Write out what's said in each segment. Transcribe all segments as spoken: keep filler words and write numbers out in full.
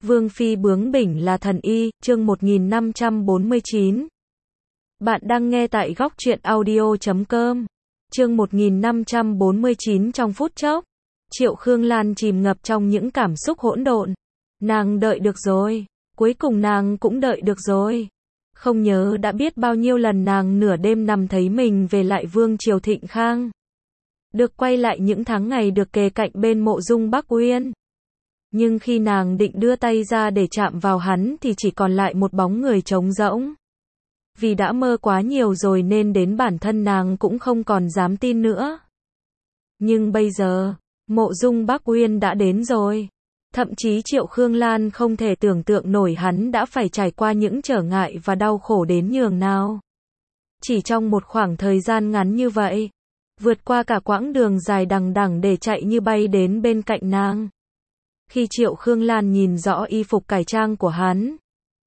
Vương phi bướng bỉnh là thần y, chương một nghìn năm trăm bốn mươi chín. Bạn đang nghe tại góc truyện audio chấm com. Chương một nghìn năm trăm bốn mươi chín. Trong phút chốc, Triệu Khương Lan chìm ngập trong những cảm xúc hỗn độn. Nàng đợi được rồi, cuối cùng nàng cũng đợi được rồi. Không nhớ đã biết bao nhiêu lần nàng nửa đêm nằm thấy mình về lại vương triều Thịnh Khang. Được quay lại những tháng ngày được kề cạnh bên mộ dung Bắc Uyên. Nhưng khi nàng định đưa tay ra để chạm vào hắn thì chỉ còn lại một bóng người trống rỗng. Vì đã mơ quá nhiều rồi nên đến bản thân nàng cũng không còn dám tin nữa. Nhưng bây giờ, mộ dung Bắc Uyên đã đến rồi. Thậm chí Triệu Khương Lan không thể tưởng tượng nổi hắn đã phải trải qua những trở ngại và đau khổ đến nhường nào. Chỉ trong một khoảng thời gian ngắn như vậy, vượt qua cả quãng đường dài đằng đẵng để chạy như bay đến bên cạnh nàng. Khi Triệu Khương Lan nhìn rõ y phục cải trang của hắn,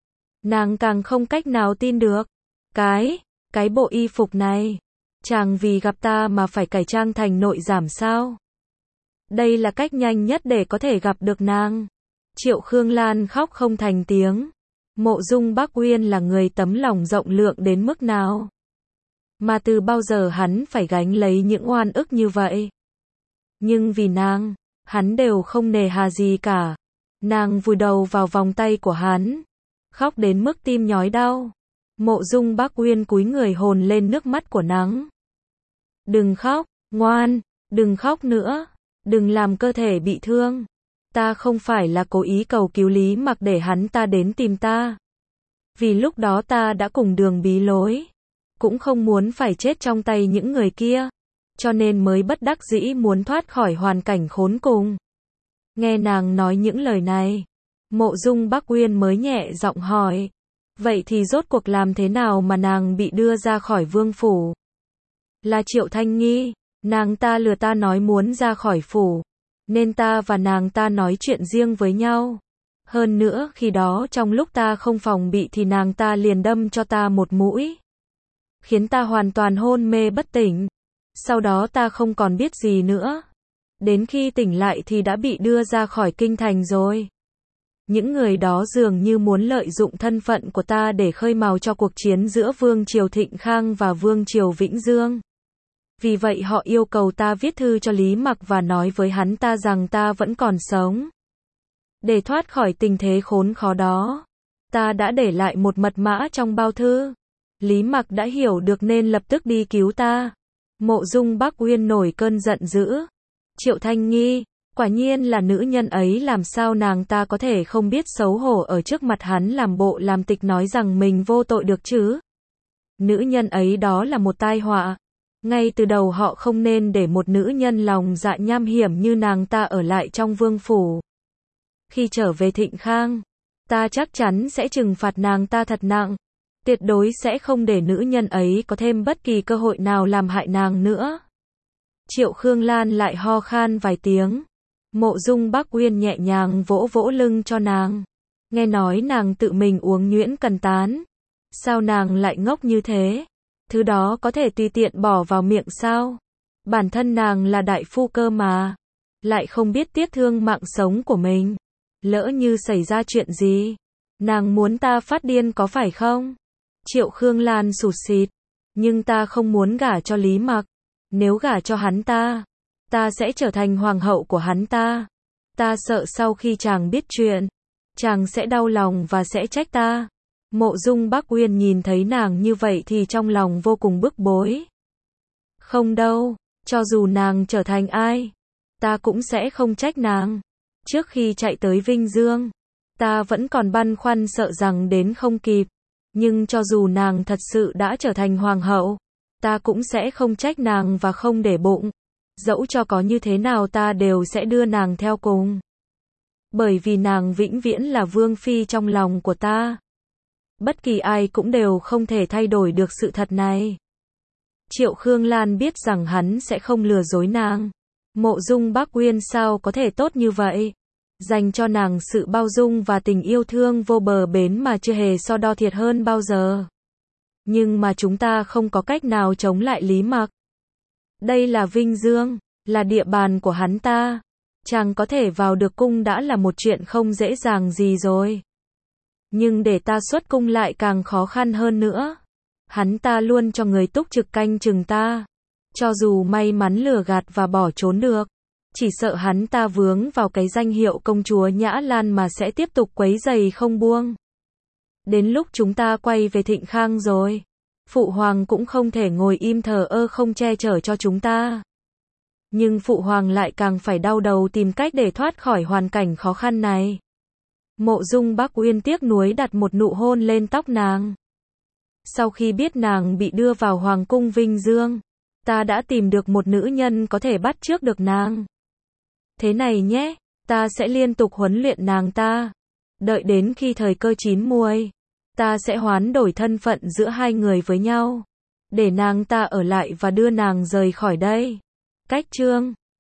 nàng càng không cách nào tin được. Cái, cái bộ y phục này, chàng vì gặp ta mà phải cải trang thành nội giám sao? Đây là cách nhanh nhất để có thể gặp được nàng. Triệu Khương Lan khóc không thành tiếng. Mộ dung Bắc Uyên là người tấm lòng rộng lượng đến mức nào? Mà từ bao giờ hắn phải gánh lấy những oan ức như vậy? Nhưng vì nàng, hắn đều không nề hà gì cả. Nàng vùi đầu vào vòng tay của hắn, khóc đến mức tim nhói đau. Mộ dung Bắc Uyên cúi người hôn lên nước mắt của nàng. Đừng khóc, ngoan, đừng khóc nữa, đừng làm cơ thể bị thương. Ta không phải là cố ý cầu cứu Lý Mặc để hắn ta đến tìm ta. Vì lúc đó ta đã cùng đường bí lối, cũng không muốn phải chết trong tay những người kia, cho nên mới bất đắc dĩ muốn thoát khỏi hoàn cảnh khốn cùng. Nghe nàng nói những lời này, mộ dung Bắc Uyên mới nhẹ giọng hỏi, vậy thì rốt cuộc làm thế nào mà nàng bị đưa ra khỏi vương phủ? Là Triệu Thanh Nghi, nàng ta lừa ta nói muốn ra khỏi phủ, nên ta và nàng ta nói chuyện riêng với nhau. Hơn nữa khi đó trong lúc ta không phòng bị thì nàng ta liền đâm cho ta một mũi, khiến ta hoàn toàn hôn mê bất tỉnh. Sau đó ta không còn biết gì nữa. Đến khi tỉnh lại thì đã bị đưa ra khỏi kinh thành rồi. Những người đó dường như muốn lợi dụng thân phận của ta để khơi mào cho cuộc chiến giữa Vương triều Thịnh Khang và Vương triều Vĩnh Dương. Vì vậy họ yêu cầu ta viết thư cho Lý Mặc và nói với hắn ta rằng ta vẫn còn sống. Để thoát khỏi tình thế khốn khó đó, ta đã để lại một mật mã trong bao thư. Lý Mặc đã hiểu được nên lập tức đi cứu ta. Mộ dung Bắc Uyên nổi cơn giận dữ. Triệu Thanh Nghi, quả nhiên là nữ nhân ấy, làm sao nàng ta có thể không biết xấu hổ ở trước mặt hắn làm bộ làm tịch nói rằng mình vô tội được chứ? Nữ nhân ấy đó là một tai họa. Ngay từ đầu họ không nên để một nữ nhân lòng dạ nham hiểm như nàng ta ở lại trong vương phủ. Khi trở về Thịnh Khang, ta chắc chắn sẽ trừng phạt nàng ta thật nặng. Tuyệt đối sẽ không để nữ nhân ấy có thêm bất kỳ cơ hội nào làm hại nàng nữa. Triệu Khương Lan lại ho khan vài tiếng. Mộ dung Bắc Uyên nhẹ nhàng vỗ vỗ lưng cho nàng. Nghe nói nàng tự mình uống nhuyễn cần tán. Sao nàng lại ngốc như thế? Thứ đó có thể tùy tiện bỏ vào miệng sao? Bản thân nàng là đại phu cơ mà. Lại không biết tiếc thương mạng sống của mình. Lỡ như xảy ra chuyện gì, nàng muốn ta phát điên có phải không? Triệu Khương Lan sụt sịt. Nhưng ta không muốn gả cho Lý Mặc. Nếu gả cho hắn ta, ta sẽ trở thành hoàng hậu của hắn ta. Ta sợ sau khi chàng biết chuyện, chàng sẽ đau lòng và sẽ trách ta. Mộ dung Bắc Uyên nhìn thấy nàng như vậy thì trong lòng vô cùng bức bối. Không đâu, cho dù nàng trở thành ai, ta cũng sẽ không trách nàng. Trước khi chạy tới Vinh Dương, ta vẫn còn băn khoăn sợ rằng đến không kịp. Nhưng cho dù nàng thật sự đã trở thành hoàng hậu, ta cũng sẽ không trách nàng và không để bụng. Dẫu cho có như thế nào ta đều sẽ đưa nàng theo cùng. Bởi vì nàng vĩnh viễn là vương phi trong lòng của ta. Bất kỳ ai cũng đều không thể thay đổi được sự thật này. Triệu Khương Lan biết rằng hắn sẽ không lừa dối nàng. Mộ dung Bắc Uyên sao có thể tốt như vậy? Dành cho nàng sự bao dung và tình yêu thương vô bờ bến mà chưa hề so đo thiệt hơn bao giờ. Nhưng mà chúng ta không có cách nào chống lại Lý Mặc. Đây là Vinh Dương, là địa bàn của hắn ta. Chàng có thể vào được cung đã là một chuyện không dễ dàng gì rồi. Nhưng để ta xuất cung lại càng khó khăn hơn nữa. Hắn ta luôn cho người túc trực canh chừng ta. Cho dù may mắn lừa gạt và bỏ trốn được, chỉ sợ hắn ta vướng vào cái danh hiệu công chúa Nhã Lan mà sẽ tiếp tục quấy rầy không buông. Đến lúc chúng ta quay về Thịnh Khang rồi, Phụ Hoàng cũng không thể ngồi im thờ ơ không che chở cho chúng ta. Nhưng Phụ Hoàng lại càng phải đau đầu tìm cách để thoát khỏi hoàn cảnh khó khăn này. Mộ Dung Bắc Uyên tiếc nuối đặt một nụ hôn lên tóc nàng. Sau khi biết nàng bị đưa vào Hoàng cung Vinh Dương, ta đã tìm được một nữ nhân có thể bắt chước được nàng. Thế này nhé, ta sẽ liên tục huấn luyện nàng ta. Đợi đến khi thời cơ chín muồi, ta sẽ hoán đổi thân phận giữa hai người với nhau. Để nàng ta ở lại và đưa nàng rời khỏi đây. Cách chương